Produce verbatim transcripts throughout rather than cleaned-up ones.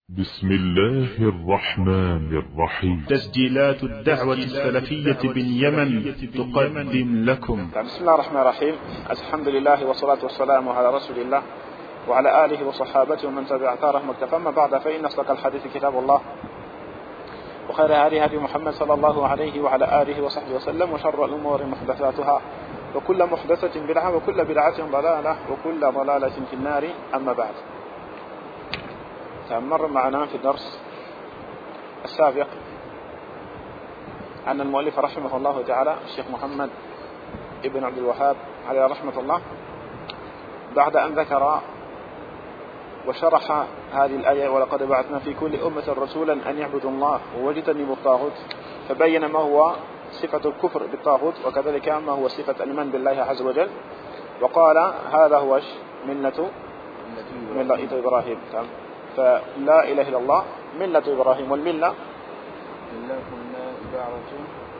بسم الله الرحمن الرحيم. تسجيلات الدعوة السلفية باليمن تقدم لكم. بسم الله الرحمن الرحيم. الحمد لله والصلاة والسلام على رسول الله وعلى آله وصحابته ومن تبع اثارهم واكتفى. أما بعد، فإن أصدق الحديث كتاب الله، وخير هدي هدي محمد صلى الله عليه وعلى آله وصحبه وسلم، وشر الأمور محدثاتها، وكل محدثة بدعة، وكل بدعة ضلالة، وكل ضلالة في النار. أما بعد، مر معنا في الدرس السابق أن المؤلف رحمه الله تعالى الشيخ محمد ابن عبد الوهاب عليه رحمة الله، بعد أن ذكر وشرح هذه الآية: ولقد بعثنا في كل أمة رسولا أن يعبدوا الله واجتنبوا الطاغوت، فبين ما هو صفة الكفر بالطاغوت، وكذلك ما هو صفة الإيمان بالله عز وجل، وقال هذا هو ملة ملة إبراهيم. فلا إله إلا الله ملة إبراهيم، والملة ملة قلنا عبارة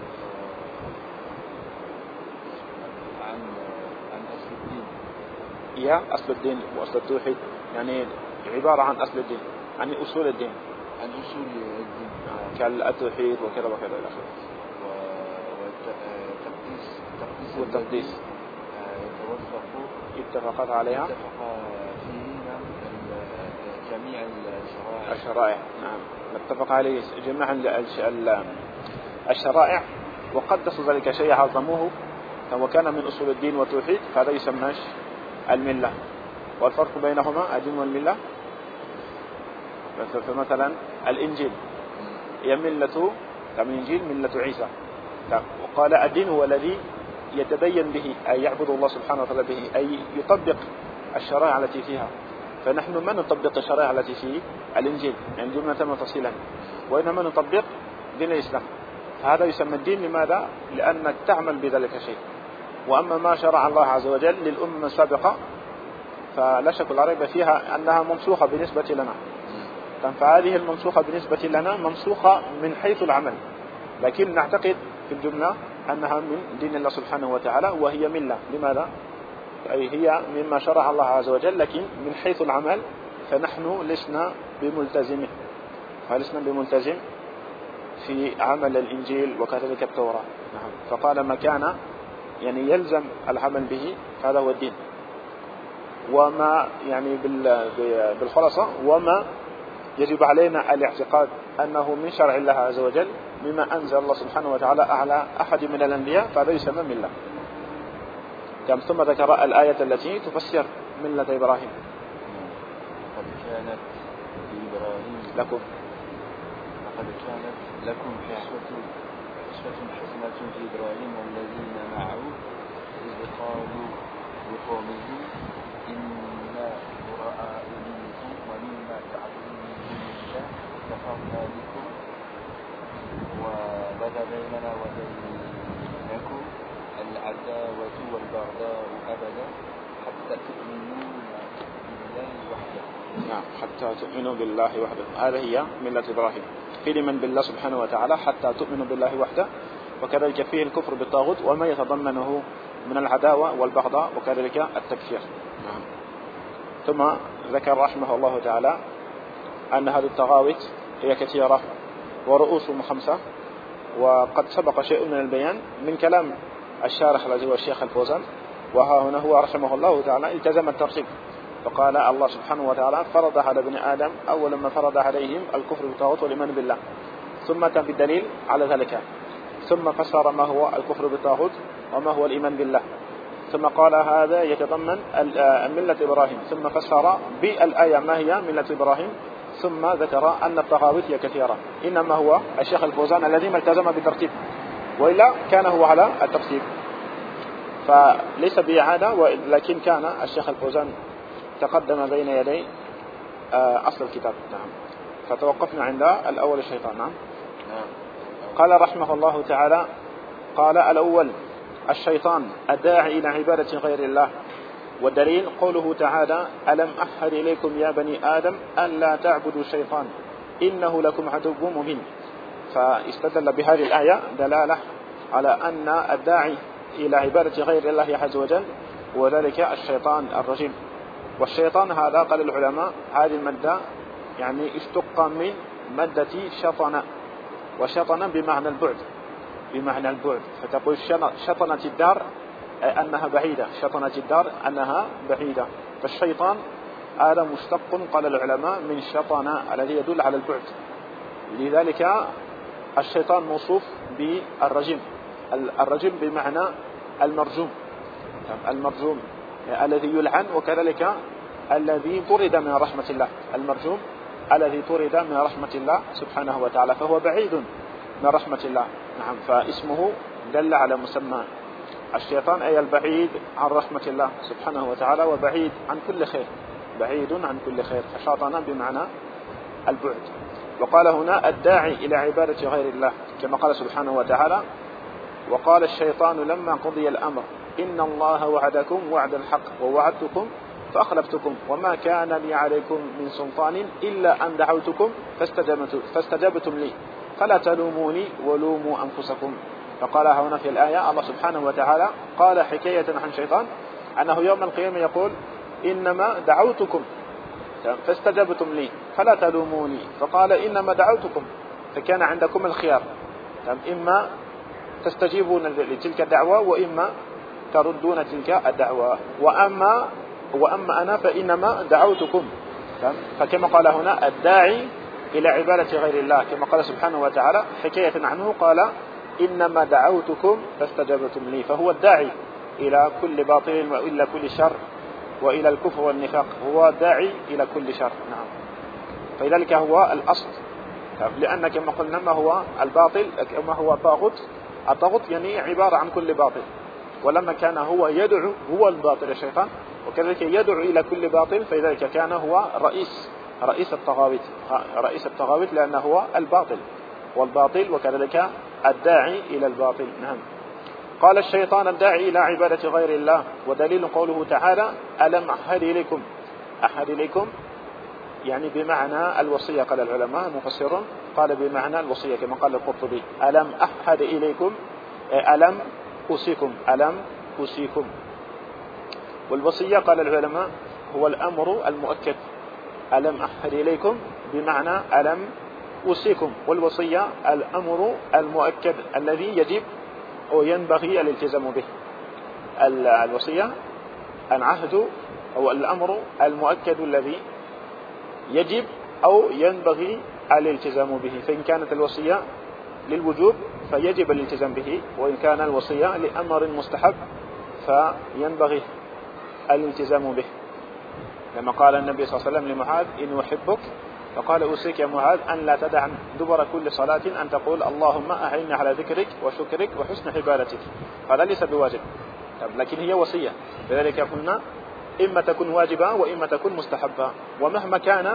عن عن أصل الدين. هي أصل الدين وأصل التوحيد، يعني عبارة عن أصل الدين، عن أصول الدين، عن أصول الدين كالتوحيد وكذا وكذا إلى آخره. والتقديس والتقديس يتوفق اتفقت عليها اتفق فيه جميع الشرائع الشرائع نعم، اتفق عليه جميع الشرائع، وقدسوا ذلك شيء عظموه، وكان من أصول الدين والتوحيد، فهذا يسمى الملة. والفرق بينهما الدين والملة، فمثلا الإنجيل هي ملة الإنجيل ملة عيسى، وقال الدين هو الذي يتبين به أي يعبد الله سبحانه وتعالى به، أي يطبق الشرائع التي فيها. فنحن ما نطبق الشرائع التي في الإنجيل يعني جملة وتفصيلا، وإنما نطبق دين الإسلام. هذا يسمى الدين. لماذا؟ لأنك تعمل بذلك شيء. وأما ما شرع الله عز وجل للأمم السابقة فلا شك لا ريب فيها أنها منسوخة بالنسبة لنا، فهذه المنسوخة بالنسبة لنا منسوخة من حيث العمل، لكن نعتقد في الجملة أنها من دين الله سبحانه وتعالى، وهي ملة. لماذا؟ أي هي مما شرع الله عز وجل، لكن من حيث العمل فنحن لسنا بملتزمه، فلسنا بملتزم في عمل الإنجيل وكذلك التوراة. نعم. فقال ما كان يعني يلزم العمل به هذا هو الدين، وما يعني بالخلاصة وما يجب علينا الاعتقاد أنه من شرع الله عز وجل مما أنزل الله سبحانه وتعالى على أحد من الأنبياء، فهذا يسمى ملة. ثم ذكر الآية التي تفسر ملة إبراهيم: لقد كانت إبراهيم لكم لقد كانت لكم أسوة حسنة في إبراهيم والذين معه إذ قالوا لقومهم إنا براء منكم ومما تعبدون من دون الله كفرنا بكم وبدا بيننا وبينكم العداوة والبغضاء أبدا حتى تؤمنوا بالله وحده. نعم، حتى تؤمنوا بالله وحده. هذه هي ملة إبراهيم، في الإيمان بالله سبحانه وتعالى حتى تؤمنوا بالله وحده، وكذلك فيه الكفر بالطاغوت وما يتضمنه من العداوة والبغضاء وكذلك التكفير. نعم. ثم ذكر رحمه الله تعالى أن هذه الطغاوت هي كثيرة ورؤوسهم خمسة، وقد سبق شيء من البيان من كلام الشارح الذي هو الشيخ الفوزان. وها هنا هو رحمه الله تعالى التزم الترتيب، فقال الله سبحانه وتعالى فرض على ابن آدم أول ما فرض عليهم الكفر بالطاغوت والإيمان بالله، ثم أتى بالدليل على ذلك، ثم فسر ما هو الكفر بالطاغوت وما هو الإيمان بالله، ثم قال هذا يتضمن ملة إبراهيم، ثم فسر بالآية ما هي ملة إبراهيم، ثم ذكر أن الطغاوت هي كثيرة. إنما هو الشيخ الفوزان الذي ما التزم بالترتيب، وإلا كان هو على الترتيب، فليس بإعادة، ولكن كان الشيخ الفوزان تقدم بين يدي أصل الكتاب. نعم. فتوقفنا عند الأول الشيطان. نعم. قال رحمه الله تعالى: قال الأول الشيطان الداعي إلى عبادة غير الله. والدليل قوله تعالى: ألم أعهد إليكم يا بني آدم ألا تعبدوا الشيطان إنه لكم عدو مبين. فاستدل بهذه الآية دلالة على أن الداعي إلى عبادة غير الله عز وجل وذلك الشيطان الرجيم. والشيطان هذا قال العلماء هذه المادة يعني اشتق من مادة شطن، وشطن بمعنى البعد، بمعنى البعد، فتقول شطنت الدار أنها بعيدة، شطنت الدار أنها بعيدة. فالشيطان هذا مشتق قال العلماء من شطن الذي يدل على البعد، لذلك الشيطان موصوف بالرجم، الرجم بمعنى المرجوم، المرجوم الذي يلعن، وكذلك الذي طرد من رحمة الله، المرجوم الذي طرد من رحمة الله سبحانه وتعالى، فهو بعيد من رحمة الله. نعم، فاسمه دل على مسمى الشيطان، أي البعيد عن رحمة الله سبحانه وتعالى، وبعيد عن كل خير، بعيد عن كل خير، فشاطن بمعنى البعد. وقال هنا الداعي إلى عبادة غير الله، كما قال سبحانه وتعالى: وقال الشيطان لما قضي الأمر إن الله وعدكم وعد الحق ووعدتكم فأخلفتكم وما كان لي عليكم من سلطان إلا أن دعوتكم فاستجبتم لي فلا تلوموني ولوموا أنفسكم. فقال هنا في الآية الله سبحانه وتعالى قال حكاية عن الشيطان أنه يوم القيامة يقول: إنما دعوتكم فاستجبتم لي فلا تلوموني، فقال: إنما دعوتكم، فكان عندكم الخيار، إما تستجيبون لتلك الدعوة وإما تردون تلك الدعوة، وأما وأما أنا فإنما دعوتكم. فكما قال هنا الداعي إلى عبادة غير الله، كما قال سبحانه وتعالى حكاية عنه قال: إنما دعوتكم فاستجبتم لي، فهو الداعي إلى كل باطل وإلى كل شر وإلى الكفر والنفاق، هو داعي إلى كل شر. نعم، فلذلك هو الأصل، لأن كما قلنا ما هو الباطل كما هو الطاغوت، الطاغوت يعني عبارة عن كل باطل، ولما كان هو يدعو هو الباطل الشيطان، وكذلك يدعو إلى كل باطل، فلذلك كان هو رئيس رئيس الطغاوت، رئيس الطغاوت لأنه هو الباطل والباطل، وكذلك الداعي إلى الباطل. نعم. قال الشيطان الداعي إلى عبادة غير الله، ودليل قوله تعالى: ألم أعهد إليكم، أعهد إليكم يعني بمعنى الوصية، قال العلماء المفسرون قال بمعنى الوصية كما قال القرطبي: ألم أعهد إليكم، ألم أوصيكم، ألم أوصيكم. والوصية قال العلماء هو الأمر المؤكد، ألم أعهد إليكم بمعنى ألم أوصيكم، والوصية الأمر المؤكد الذي يجب أو ينبغي الالتزام به. الوصية العهد أو الأمر المؤكد الذي يجب أو ينبغي الالتزام به، فإن كانت الوصية للوجوب فيجب الالتزام به، وإن كان الوصية لأمر مستحب فينبغي الالتزام به، لما قال النبي صلى الله عليه وسلم لمعاذ: إن أحبك، فقال: أوصيك يا معاذ أن لا تدع دبر كل صلاة أن تقول اللهم أعني على ذكرك وشكرك وحسن عبادتك. هذا ليس بواجب، لكن هي وصية، لذلك قلنا إما تكون واجبة وإما تكون مستحبة، ومهما كان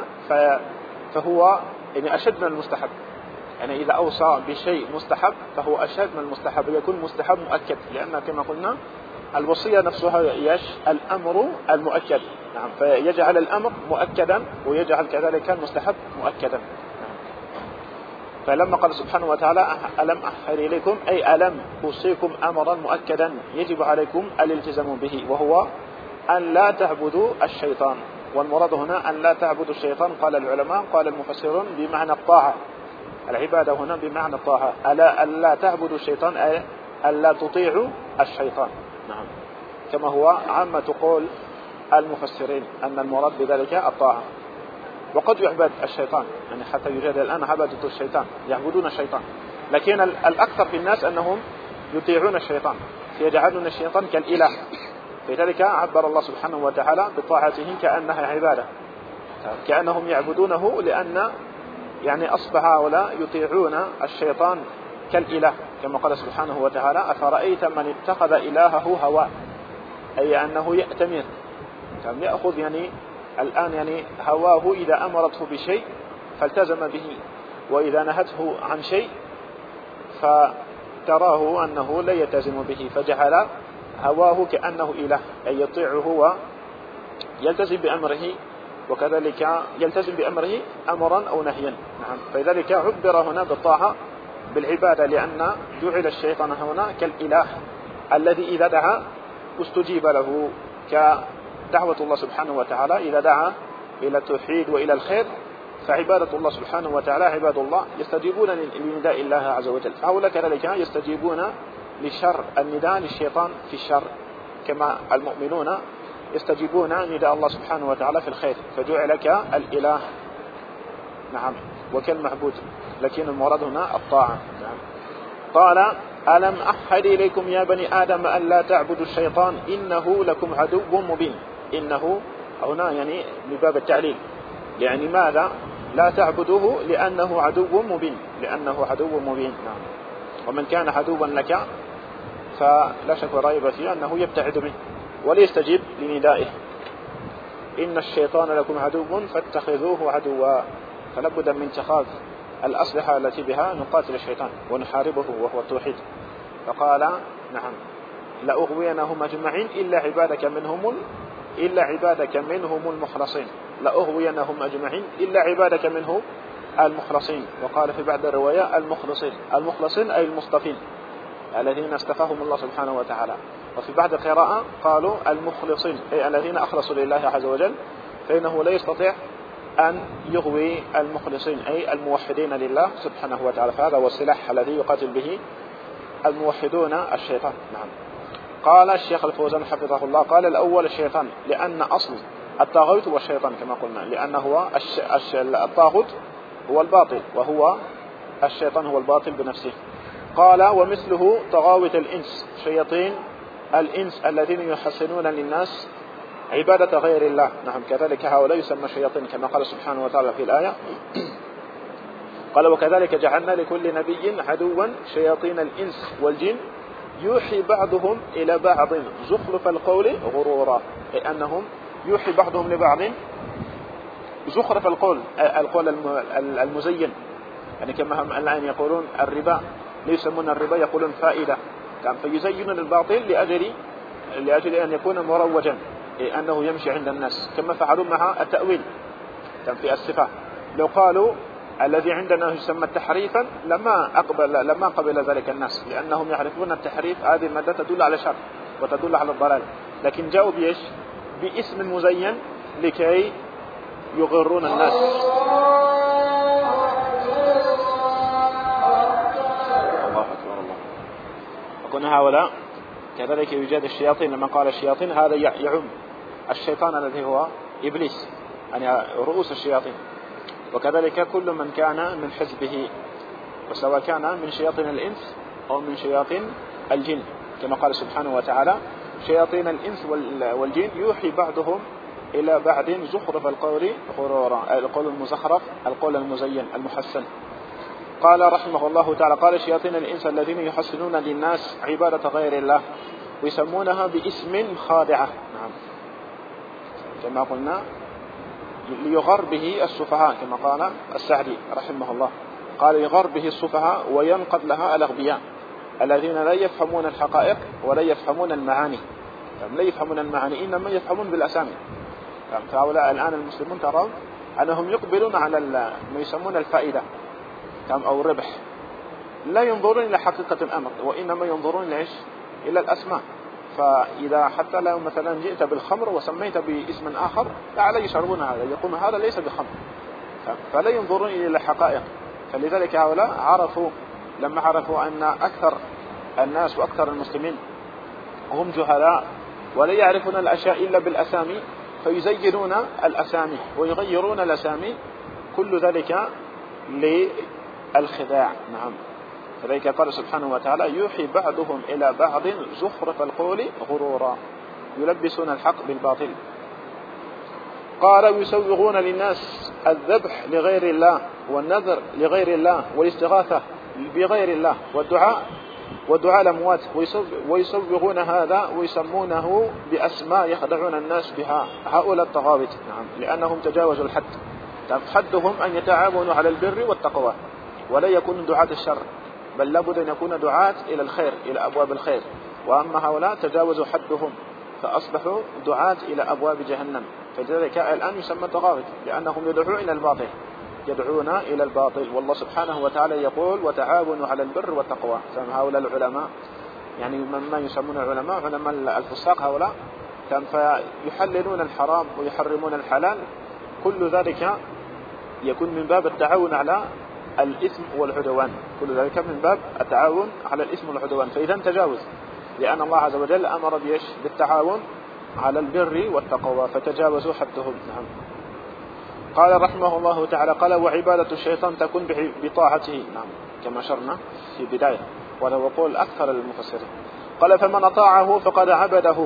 فهو يعني أشد من المستحب، يعني إذا أوصى بشيء مستحب فهو أشد من المستحب، يكون مستحب مؤكد، لأن كما قلنا الوصية نفسها يش الأمر المؤكد. نعم، فيجعل الأمر مؤكدا ويجعل كذلك المستحب مؤكدا. نعم. فلما قال سبحانه وتعالى: ألم أعهد إليكم، أي ألم أوصيكم أمرا مؤكدا يجب عليكم الالتزام به، وهو أن لا تعبدوا الشيطان. والمراد هنا أن لا تعبدوا الشيطان، قال العلماء قال المفسرون بمعنى الطاعة، العبادة هنا بمعنى الطاعة، ألا أن لا تعبدوا الشيطان أي أن لا تطيعوا الشيطان. نعم، كما هو عامة قول المفسرين أن المراد بذلك الطاعة. وقد يعبد الشيطان، يعني حتى يوجد الآن عبادة الشيطان، يعبدون الشيطان، لكن الأكثر في الناس أنهم يطيعون الشيطان، فيجعلون الشيطان كالإله، لذلك عبر الله سبحانه وتعالى بطاعتهم كأنها عبادة، كأنهم يعبدونه، لأن يعني أصبح هؤلاء يطيعون الشيطان كالإله، كما قال سبحانه وتعالى: أفرأيت من اتخذ إلهه هواه، أي أنه يأتمر، يأخذ يعني الآن يعني هواه، إذا أمرته بشيء فالتزم به، وإذا نهته عن شيء فتراه أنه لا يلتزم به، فجعل هواه كأنه إله، أي يطيعه ويلتزم بأمره، وكذلك يلتزم بأمره أمرا أو نهيا. نعم، فلذلك عبر هنا بالطاعة بالعبادة، لأن جعل الشيطان هنا كالإله الذي إذا دعا استجيب له، كدعوة الله سبحانه وتعالى إذا دعا إلى التوحيد وإلى الخير فعبادة الله سبحانه وتعالى عباد الله يستجيبون لنداء الله عز وجل، فهؤلاء كذلك يستجيبون للشر، النداء للشيطان في الشر، كما المؤمنون يستجيبون نداء الله سبحانه وتعالى في الخير، فجعل كالإله نعم وكالمعبود، لكن المراد هنا الطاعة. نعم. قال ألم أحد إليكم يا بني آدم أن لا تعبدوا الشيطان إنه لكم عدو مبين. إنه هنا يعني من باب التعليل، يعني ماذا لا تعبدوه؟ لأنه عدو مبين، لأنه عدو مبين. نعم. ومن كان عدوا لك فلا شك ريب فيه أنه يبتعد منه وليستجيب لندائه. إن الشيطان لكم عدو فاتخذوه عدوا، فلابد من اتخاذ الأسلحة التي بها نقاتل الشيطان ونحاربه وهو التوحيد. فقال نعم لأغوينهم أجمعين إلا عبادك منهم إلا عبادك منهم المخلصين، لأغوينهم أجمعين إلا عبادك منهم المخلصين. وقال في بعض الرواية المخلصين، المخلصين أي المصطفين الذين اصطفاهم الله سبحانه وتعالى. وفي بعض القراءة قالوا المخلصين أي الذين أخلصوا لله عز وجل، فإنه لا يستطيع أن يغوي المخلصين أي الموحدين لله سبحانه وتعالى، فهذا هو السلاح الذي يقاتل به الموحدون الشيطان. نعم. قال الشيخ الفوزان حفظه الله قال الأول الشيطان، لأن أصل الطاغوت هو الشيطان كما قلنا، لأنه هو الش... الش... الطاغوت هو الباطل، وهو الشيطان هو الباطل بنفسه. قال ومثله طغاوة الإنس، شياطين الإنس الذين يحسنون للناس عبادة غير الله. نعم كذلك هؤلاء يسمى شياطين كما قال سبحانه وتعالى في الآية قال وكذلك جعلنا لكل نبي عدوا شياطين الإنس والجن يوحي بعضهم إلى بعض زخرف القول غرورا، أي أنهم يوحي بعضهم لبعض زخرف القول، القول المزين، يعني كما هم الآن يقولون الربا، ليسمون الربا يقولون فائدة، فيزينون الباطل لأجل لأجل أن يكون مروجا، أي أنه يمشي عند الناس، كما فعلوا مع التأويل كان في الصفة. لو قالوا الذي عندنا يسمى تحريفا لما أقبل لما قبل ذلك الناس، لأنهم يعرفون التحريف هذه المادة تدل على شر وتدل على الضلال، لكن جاءوا بإيش؟ باسم مزين لكي يغرون الناس. الله أكبر الله. وكنا هؤلاء كذلك يوجد الشياطين، لما قال الشياطين هذا يعم الشيطان الذي هو إبليس، يعني رؤوس الشياطين، وكذلك كل من كان من حزبه، وسواء كان من شياطين الإنس أو من شياطين الجن، كما قال سبحانه وتعالى شياطين الإنس والجن يوحي بعضهم إلى بعض زخرف القول غرورا، القول المزخرف القول المزين المحسن. قال رحمه الله تعالى قال شياطين الإنس الذين يحسنون للناس عبادة غير الله ويسمونها باسم خادعة. نعم كما قلنا ليغر به السفهاء، كما قال السعدي رحمه الله قال يغر به السفهاء وينقض لها الأغبياء الذين لا يفهمون الحقائق ولا يفهمون المعاني، لا يفهمون المعاني إنما يفهمون بالأسامي. فهؤلاء الآن المسلمون ترون أنهم يقبلون على ما يسمون الفائدة أو الربح، لا ينظرون إلى حقيقة الأمر وإنما ينظرون ليش؟ إلى الأسماء. فإذا حتى لو مثلا جئت بالخمر وسميت باسم آخر لا يشعرون هذا، يقولون هذا ليس بخمر، فلا ينظرون إلى الحقائق. فلذلك هؤلاء عرفوا لما عرفوا أن أكثر الناس وأكثر المسلمين هم جهلاء ولا يعرفون الأشياء إلا بالأسامي، فيزينون الأسامي ويغيرون الأسامي، كل ذلك للخداع. نعم فذلك قال سبحانه وتعالى يوحي بعضهم إلى بعض زخرف القول غرورا، يلبسون الحق بالباطل. قال يسوغون للناس الذبح لغير الله والنذر لغير الله والاستغاثة بغير الله والدعاء والدعاء الأموات، ويسوغون هذا ويسمونه بأسماء يخدعون الناس بها، هؤلاء الطغاوت. نعم لأنهم تجاوزوا الحد، حدهم أن يتعاونوا على البر والتقوى ولا يكونوا دعاة الشر، بل لابد أن يكون دعاة إلى الخير إلى أبواب الخير. وأما هؤلاء تجاوزوا حدهم فأصبحوا دعاة إلى أبواب جهنم، فلذلك الآن يسمى طغاوت لأنهم يدعون إلى الباطل، يدعون إلى الباطل. والله سبحانه وتعالى يقول وتعاونوا على البر والتقوى. فهؤلاء العلماء يعني مما يسمون العلماء علماء الفساق هؤلاء كان فيحللون الحرام ويحرمون الحلال، كل ذلك يكون من باب التعاون على الإثم والعدوان، كل ذلك من باب التعاون على الإثم والعدوان. فإذا تجاوز، لأن الله عز وجل أمر بيش بالتعاون على البر والتقوى، فتجاوزوا حدهم. نعم. قال رحمه الله تعالى: قال: وعبادة الشيطان تكون بطاعته. نعم، كما شرنا في بداية، وهو قول أكثر المفسرين. قال: فمن أطاعه فقد عبده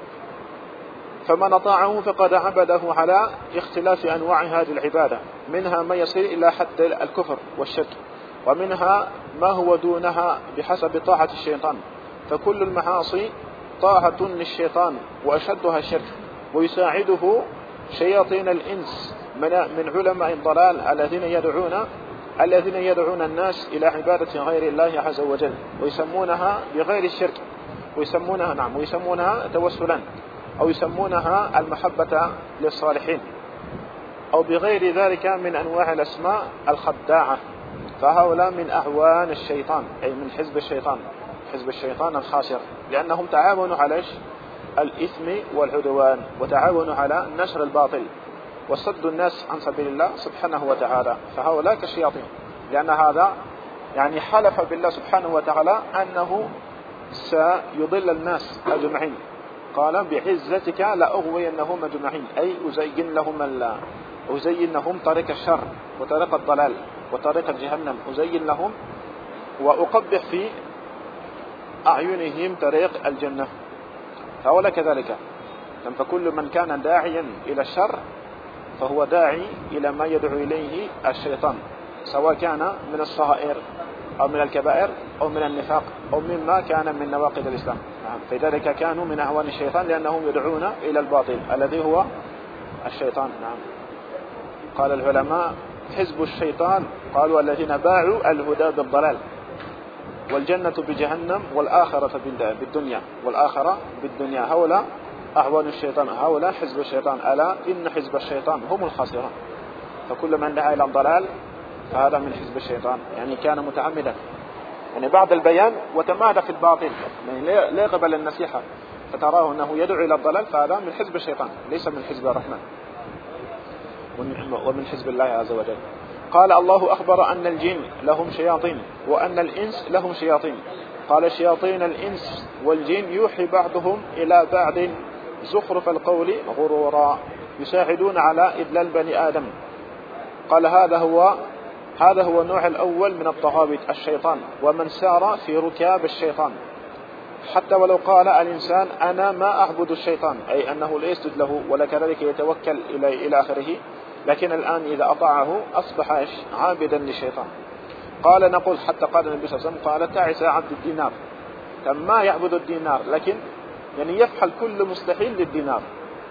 فمن أطاعه فقد عبده على اختلاف أنواع هذه العبادة، منها ما يصل إلى حد الكفر والشرك، ومنها ما هو دونها بحسب طاعة الشيطان. فكل المعاصي طاعة للشيطان وأشدها الشرك، ويساعده شياطين الإنس من علماء الضلال الذين يدعون الذين يدعون الناس إلى عبادة غير الله عز وجل، ويسمونها بغير الشرك، ويسمونها نعم ويسمونها توسلا، أو يسمونها المحبة للصالحين، أو بغير ذلك من أنواع الأسماء الخداعة. فهؤلاء من أعوان الشيطان، أي من حزب الشيطان، حزب الشيطان الخاسر، لأنهم تعاونوا على الإثم والعدوان، وتعاونوا على نشر الباطل وصد الناس عن سبيل الله سبحانه وتعالى. فهؤلاء كالشياطين، لأن هذا يعني حلف بالله سبحانه وتعالى أنه سيضل الناس أجمعين. قال: بعزتك لأغوينهم أجمعين، أي أزين لهم أزين لهم طريق الشر وطريق الضلال وطريق جهنم، أزين لهم وأقبح في أعينهم طريق الجنة. فهؤلاء كذلك. فكل من كان داعيا إلى الشر فهو داعي إلى ما يدعو إليه الشيطان، سواء كان من الصغائر أو من الكبائر أو من النفاق أو مما كان من نواقض الإسلام. فلذلك كانوا من أعوان الشيطان، لأنهم يدعون إلى الباطل الذي هو الشيطان. نعم. قال العلماء: حزب الشيطان قالوا الذين باعوا الهدى بالضلال، والجنة بجهنم، والآخرة بالدنيا والآخرة بالدنيا. هؤلاء أعوان الشيطان، هؤلاء حزب الشيطان. ألا إن حزب الشيطان هم الخاسرون. فكل من دعا إلى الضلال فهذا من حزب الشيطان، يعني كان متعمدا، يعني بعد البيان وتمادى في الباطل، يعني لا يقبل النصيحة، فتراه أنه يدعو إلى الضلال، فهذا من حزب الشيطان، ليس من حزب الرحمن ومن حزب الله عز وجل. قال: الله أخبر أن الجن لهم شياطين وأن الإنس لهم شياطين. قال: شياطين الإنس والجن يوحي بعضهم إلى بعض زخرف القول غرورا، يساعدون على إضلال بني آدم. قال: هذا هو هذا هو النوع الأول من الطغاوت، الشيطان، ومن سار في ركاب الشيطان، حتى ولو قال الإنسان: أنا ما أعبد الشيطان، أي أنه لا يسجد له ولا كذلك يتوكل إلى إلى آخره، لكن الآن إذا أطاعه أصبح عابدا للشيطان. قال: نقول حتى قال النبي صلى الله عليه وسلم: قال: تعس عبد الدينار. ما يعبد الدينار، لكن يعني يفعل كل مستحيل للدينار،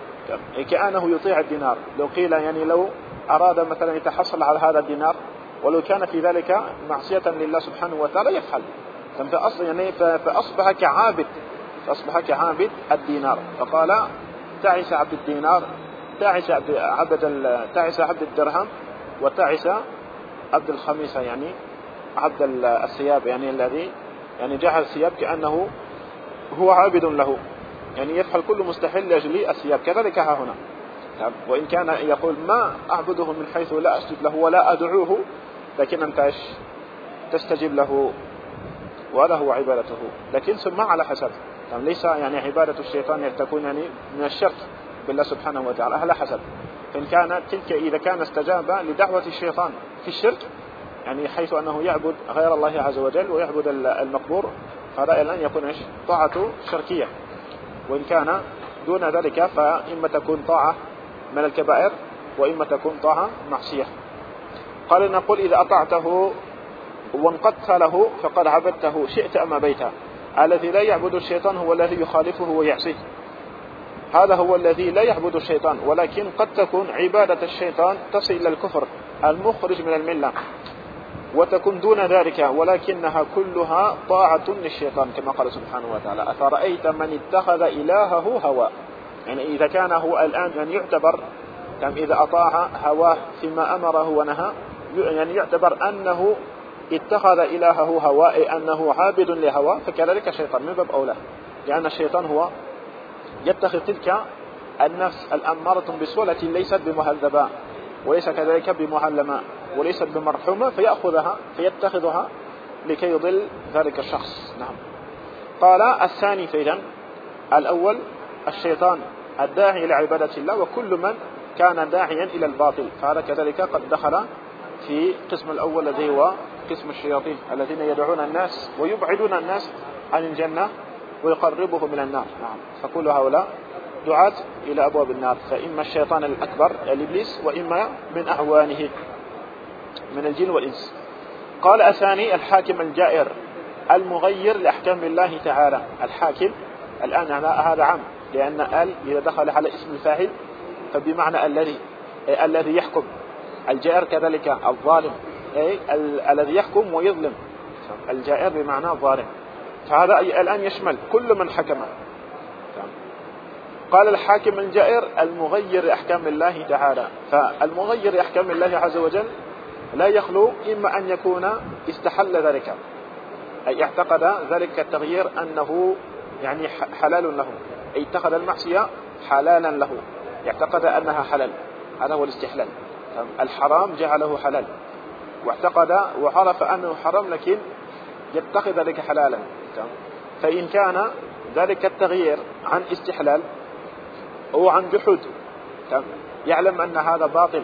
كأنه يطيع الدينار. لو قيل يعني لو أراد مثلا يتحصل على هذا الدينار ولو كان في ذلك معصية لله سبحانه وتعالى يفعل، فأصبح يعني فأصبح كعابد فأصبح كعابد الدينار. فقال: تعس عبد الدينار، تعس عبد عبد تعس عبد الدرهم، وتعس عبد الخميسة، يعني عبد الثياب، يعني الذي يعني جعل الثياب كأنه هو عابد له، يعني يفعل كل مستحيل لأجل الثياب. كذلك ها هنا، وإن كان يقول: ما أعبده من حيث لا أسجد له ولا أدعوه، لكن أنت تستجيب له وهذا هو عبادته، لكن ثم على حسب، يعني ليس يعني عبادة الشيطان تكون يعني من الشرك بالله سبحانه وتعالى على حسب. فإن كان تلك إذا كان استجاب لدعوة الشيطان في الشرك، يعني حيث أنه يعبد غير الله عز وجل ويعبد المقبور، فهذا الآن يكون إيش؟ طاعة شركية. وإن كان دون ذلك فإما تكون طاعة من الكبائر وإما تكون طاعة معصية. قال: نقول: إذا أطعته وانقدت له فقد عبدته شئت أم أبيت. الذي لا يعبد الشيطان هو الذي يخالفه ويعصيه، هذا هو الذي لا يعبد الشيطان، ولكن قد تكون عبادة الشيطان تصل إلى الكفر المخرج من الملة، وتكون دون ذلك، ولكنها كلها طاعة للشيطان، كما قال سبحانه وتعالى: أفرأيت من اتخذ إلهه هوى. يعني إذا كان هو الآن يعني يعتبر يعني إذا أطاع هواه فيما أمره ونهى، يعني يعتبر أنه اتخذ إلهه هوى، أي أنه عابد لهوى، فكذلك الشيطان من باب أولى، لأن الشيطان هو يتخذ تلك النفس الأمارة بالسوء التي ليست بمهذبة، وليس كذلك بمعلمة وليست بمرحومة فيأخذها فيتخذها لكي يضل ذلك الشخص. نعم. قال الثاني فإذن الأول الشيطان الداعي إلى عبادة الله وكل من كان داعيا إلى الباطل، فهذا كذلك قد دخل في قسم الأول الذي هو قسم الشياطين الذين يدعون الناس ويبعدون الناس عن الجنة ويقربهم إلى النار. نعم. فكل هؤلاء دعاة إلى أبواب النار، فإما الشيطان الأكبر الإبليس وإما من أعوانه من الجن والإنس. قال الثاني الحاكم الجائر المغير لأحكام الله تعالى. الحاكم الآن هذا عام، لأن ال إذا دخل على اسم الفاعل فبمعنى الذي أي الذي يحكم. الجائر كذلك الظالم أي الذي يحكم ويظلم، الجائر بمعنى الظالم، فهذا الآن يشمل كل من حكم. قال الحاكم الجائر المغير لأحكام الله تعالى. فالمغير لأحكام الله عز وجل لا يخلو إما أن يكون استحل ذلك أي اعتقد ذلك التغيير أنه يعني حلال له، أي اتخذ المعصية حلالا له، يعتقد أنها حلال، هذا هو الاستحلال. الحرام جعله حلال واعتقد وعرف أنه حرام لكن يتخذ ذلك حلالا. فإن كان ذلك التغيير عن استحلال أو عن جحود يعلم أن هذا باطل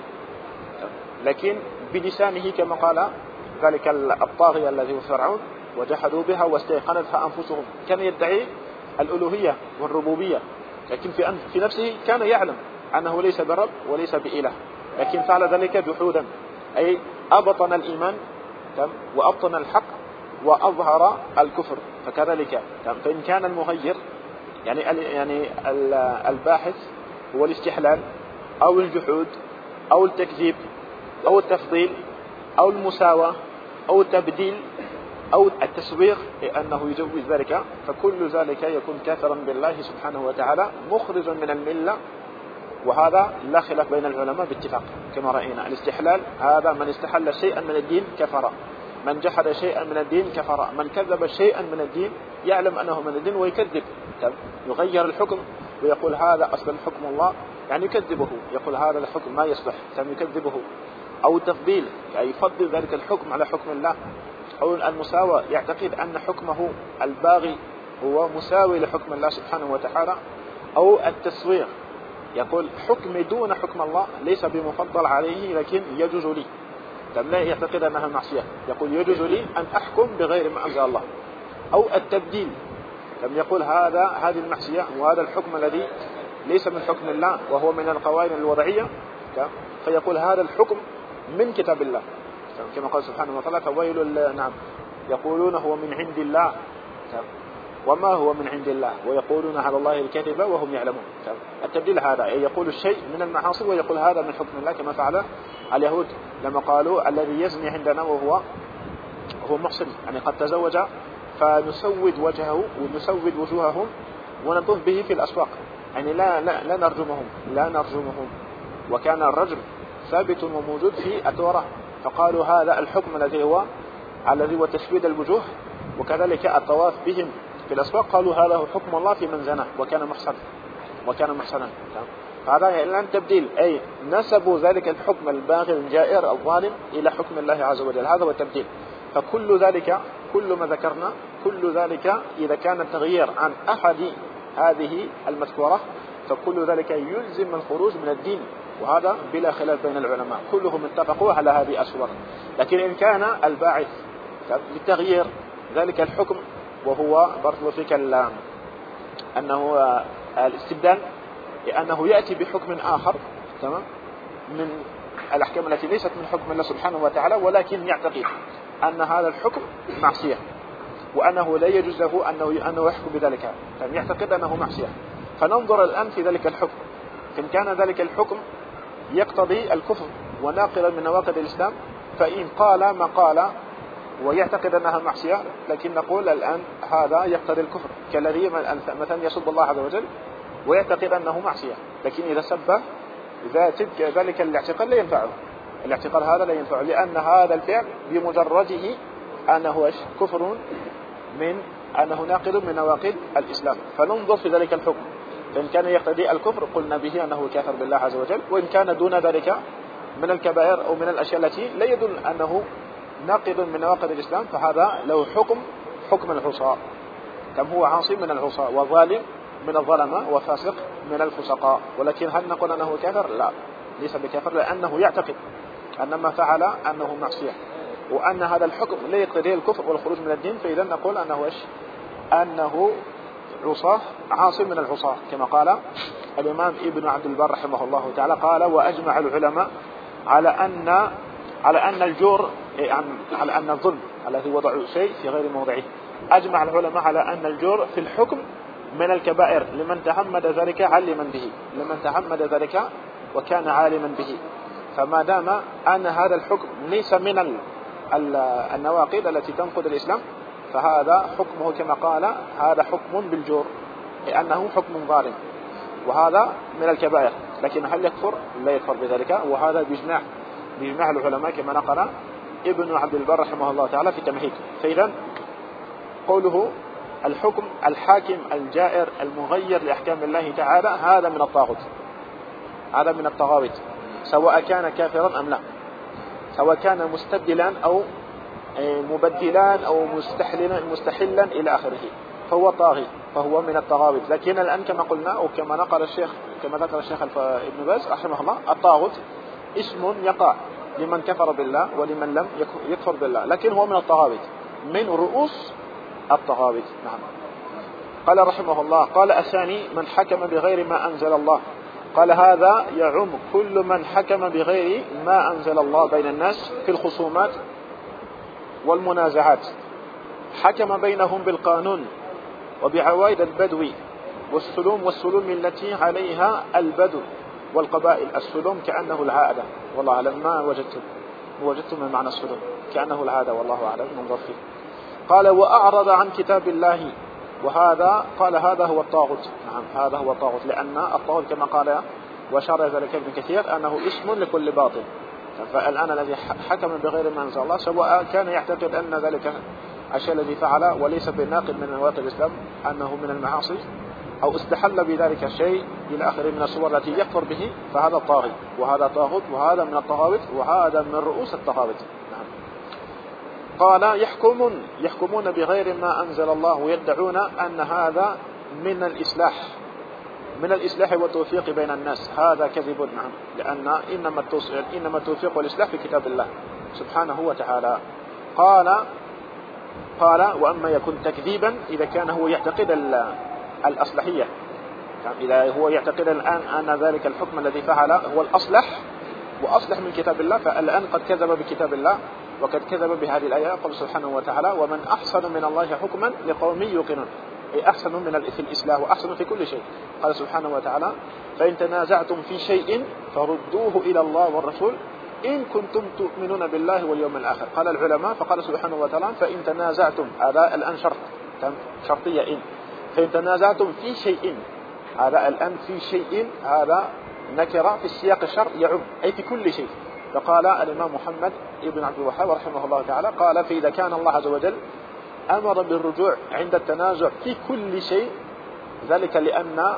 لكن بلسانه كما قال ذلك الطاغية الذي هو فرعون وجحدوا بها واستيقنتها أنفسهم، كان يدعي الألوهية والربوبية لكن في في نفسه كان يعلم أنه ليس برب وليس بإله، لكن فعل ذلك جحودا أي أبطن الإيمان وأبطن الحق وأظهر الكفر. فكذلك فإن كان المغير يعني يعني الباحث هو الاستحلال أو الجحود أو التكذيب أو التفضيل أو المساواة أو التبديل أو التسويق لأنه يجوز ذلك، فكل ذلك يكون كافرا بالله سبحانه وتعالى مخرجا من الملة. وهذا لا خلاف بين العلماء باتفاق كما رأينا. الاستحلال هذا من استحل شيئا من الدين كفر، من جحد شيئا من الدين كفر، من كذب شيئا من الدين يعلم أنه من الدين ويكذب، يغير الحكم ويقول هذا أصل الحكم الله يعني يكذبه، يقول هذا الحكم ما يصلح يكذبه. أو التفضيل يعني يفضل ذلك الحكم على حكم الله. أو المساواة يعتقد أن حكمه الباغي هو مساوي لحكم الله سبحانه وتعالى. أو التسوير يقول حكم دون حكم الله ليس بمفضل عليه لكن يجوز لي، لا يعتقد أنها معصية، يقول يجوز لي أن أحكم بغير ما أنزل الله. أو التبديل لم يقول هذا هذه المعصية وهذا الحكم الذي ليس من حكم الله وهو من القوانين الوضعية فيقول هذا الحكم من كتاب الله كما قال سبحانه وتعالى فويل. نعم. يقولون هو من عند الله وما هو من عند الله ويقولون على الله الكذب وهم يعلمون. التبديل هذا يقول الشيء من المعاصي ويقول هذا من حكم الله كما فعل اليهود لما قالوا الذي يزني عندنا وهو هو محسن يعني قد تزوج فنسود وجهه ونسود وجوههم ونطوف به في الأسواق يعني لا لا لا نرجمهم لا نرجمهم وكان الرجم ثابت وموجود في التوراة، فقالوا هذا الحكم الذي هو الذي هو تسويد الوجوه وكذلك الطواف بهم في الأسواق قالوا هذا هو حكم الله في من زنى وكان محسن وكان محسنا. هذا الآن تبديل أي نسبوا ذلك الحكم الباغي الجائر الظالم إلى حكم الله عز وجل، هذا هو التبديل. فكل ذلك كل ما ذكرنا كل ذلك إذا كان التغيير عن أحد هذه المذكورة فكل ذلك يلزم الخروج من الدين، وهذا بلا خلاف بين العلماء كلهم اتفقوا على هذه الصور. لكن إن كان الباعث لتغيير ذلك الحكم وهو برضو فيك أنه الاستبدال لأنه يأتي بحكم آخر تمام من الأحكام التي ليست من حكم الله سبحانه وتعالى ولكن يعتقد أن هذا الحكم معصية وأنه لا يجوز له أنه, أنه يحكم بذلك، يعتقد أنه معصية. فننظر الآن في ذلك الحكم، إن كان ذلك الحكم يقتضي الكفر وناقلا من نواقض الإسلام فإن قال ما قال ويعتقد أنها معصية لكن نقول الآن هذا يقتضي الكفر، كالذي مثلا يسب الله عز وجل ويعتقد أنه معصية لكن إذا سب ذلك الاعتقاد لا ينفعه، الاعتقاد هذا لا ينفعه لأن هذا الفعل بمجرده أنه كفر من أنه ناقض من نواقض الإسلام. فننظر في ذلك الحكم، فإن كان يقتضي الكفر قلنا به أنه كافر بالله عز وجل، وإن كان دون ذلك من الكبائر أو من الأشياء التي لا يدل أنه ناقض من نواقض الإسلام، فهذا له حكم حكم العصاة، كم هو عاصي من العصاة وظالم من الظلمة وفاسق من الفسقاء. ولكن هل نقول أنه كافر؟ لا، ليس بكافر، لأنه يعتقد أن ما فعل أنه معصية، وأن هذا الحكم لا يقتضي الكفر والخروج من الدين. فإذا نقول أنه إيش؟ أنه عصاة عاصي من العصاة، كما قال الإمام ابن عبد البر رحمه الله تعالى، قال: وأجمع العلماء على أن على أن الجور يعني على أن الظلم الذي وضع شيء في غير موضعه، أجمع العلماء على أن الجور في الحكم من الكبائر لمن تعمد ذلك علما به، لمن تعمد ذلك وكان عالما به. فما دام أن هذا الحكم ليس من النواقض التي تنقض الإسلام، فهذا حكمه كما قال هذا حكم بالجور، لأنه حكم ظالم، وهذا من الكبائر. لكن هل يكفر؟ لا يكفر بذلك، وهذا بإجماع بإجماع العلماء كما نقل ابن عبد البر رحمه الله تعالى في تمهيد. فإذا قوله الحكم الحاكم الجائر المغير لأحكام الله تعالى هذا من الطاغوت، هذا من الطغاوت، سواء كان كافرا أم لا، سواء كان مستبدلا أو مبدلا أو مستحلا مستحلا إلى آخره، فهو طاغي، فهو من الطغاوت. لكن الآن كما قلنا أو كما نقل الشيخ كما ذكر الشيخ ابن باز رحمه الله، الطاغوت اسم يقع لمن كفر بالله ولمن لم يكفر بالله، لكن هو من الطغاوت، من رؤوس الطغاوت. نعم. قال رحمه الله: قال الثاني: من حكم بغير ما أنزل الله. قال هذا يعم كل من حكم بغير ما أنزل الله بين الناس في الخصومات والمنازعات، حكم بينهم بالقانون وبعوائد البدو والسلوم والسلوم التي عليها البدو والقبائل. السلوم كأنه العادة، والله أعلم، ما وجدت وجدت من معنى السلوم، كأنه العادة، والله أعلم، ننظر فيه. قال: وأعرض عن كتاب الله، وهذا قال هذا هو الطاغوت. نعم، هذا هو الطاغوت، لأن الطاغوت كما قال وشرع ذلك ابن كثير أنه اسم لكل باطل. فالآن الذي حكم بغير ما أنزل الله، سواء كان يعتقد أن ذلك الشيء الذي فعل وليس بناقض من نواقض الإسلام أنه من المعاصي، أو استحل بذلك الشيء إلى آخره من الصور التي يكفر به، فهذا طاغي، وهذا طاغوت، وهذا من الطغاوت، وهذا من رؤوس الطغاوت. نعم. قال: يحكمون يحكمون بغير ما أنزل الله ويدعون أن هذا من الإصلاح من الإصلاح والتوفيق بين الناس. هذا كذب. نعم، لأن إنما إنما التوفيق والإصلاح في كتاب الله سبحانه وتعالى. قال قال وأما يكون تكذيبا إذا كان هو يعتقد الأصلحية، إذا هو يعتقد الآن أن ذلك الحكم الذي فعل هو الأصلح وأصلح من كتاب الله، فالآن قد كذب بكتاب الله وقد كذب بهذه الآية. قال سبحانه وتعالى: ومن أحسن من الله حكما لقوم يوقنون، أي أحسن من في الإصلاح وأحسن في كل شيء. قال سبحانه وتعالى: فإن تنازعتم في شيء فردوه إلى الله والرسول إن كنتم تؤمنون بالله واليوم الآخر. قال العلماء، فقال سبحانه وتعالى: فإن تنازعتم، هذا الآن شرط شرطية، إن فإن تنازعتم في شيء، هذا الآن في شيء، هذا نكرة في السياق الشرط يعم، أي في كل شيء. فقال الإمام محمد ابن عبد الوهاب رحمه الله تعالى، قال: فإذا كان الله عز وجل أمر بالرجوع عند التنازع في كل شيء، ذلك لأن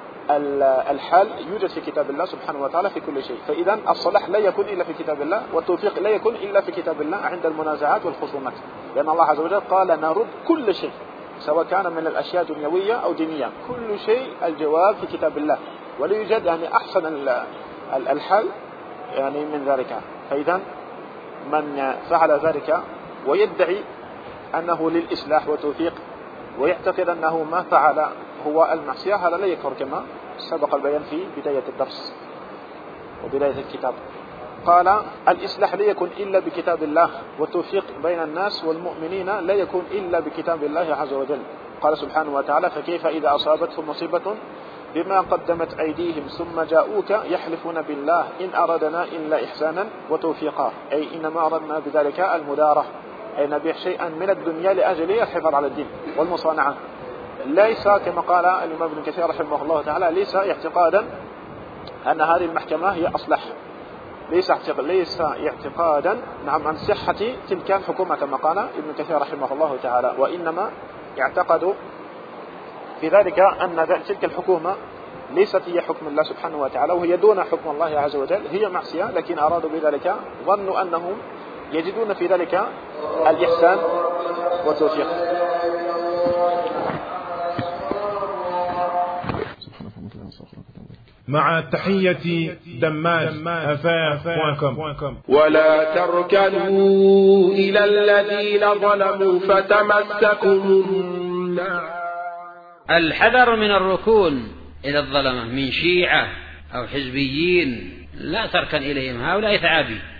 الحال يوجد في كتاب الله سبحانه وتعالى في كل شيء، فإذا الصلاح لا يكون إلا في كتاب الله، والتوفيق لا يكون إلا في كتاب الله عند المنازعات والخصومات، لأن الله عز وجل قال: نرد كل شيء، سواء كان من الأشياء دنيوية أو دينية، كل شيء الجواب في كتاب الله، ولا يوجد يعني أحسن الحال يعني من ذلك. فإذا من فعل ذلك ويدعي أنه للإصلاح والتوفيق ويعتقد أنه ما فعل هو المعصية، هذا لا يكفر، كما سبق البيان في بداية الدرس وبداية الكتاب. قال: الإصلاح لا يكون إلا بكتاب الله، والتوفيق بين الناس والمؤمنين لا يكون إلا بكتاب الله عز وجل. قال سبحانه وتعالى: فكيف إذا أصابتهم مصيبة بما قدمت أيديهم ثم جاءوك يحلفون بالله إن أردنا إلا إحسانا وتوفيقا، أي إنما أردنا بذلك المدارة، أي نبيع شيئا من الدنيا لأجل الحفاظ على الدين والمصانعة، ليس كما قال الإمام ابن كثير رحمه الله تعالى: ليس اعتقادا أن هذه المحكمة هي أصلح، ليس ليس اعتقادا نعم عن صحة تلك الحكومة كما قال ابن كثير رحمه الله تعالى، وإنما اعتقدوا في ذلك أن تلك الحكومة ليست هي حكم الله سبحانه وتعالى وهي دون حكم الله عز وجل، هي معصية، لكن أرادوا بذلك ظنوا أنهم يجدون في ذلك الإحسان والتوفيق. مع تحية دماج أفاق. ولا تركنوا إلى الذين ظلموا فتمسكم النار. الحذر من الركون إلى الظلمة من شيعة أو حزبيين، لا تركن إليهم، هؤلاء ثعابي.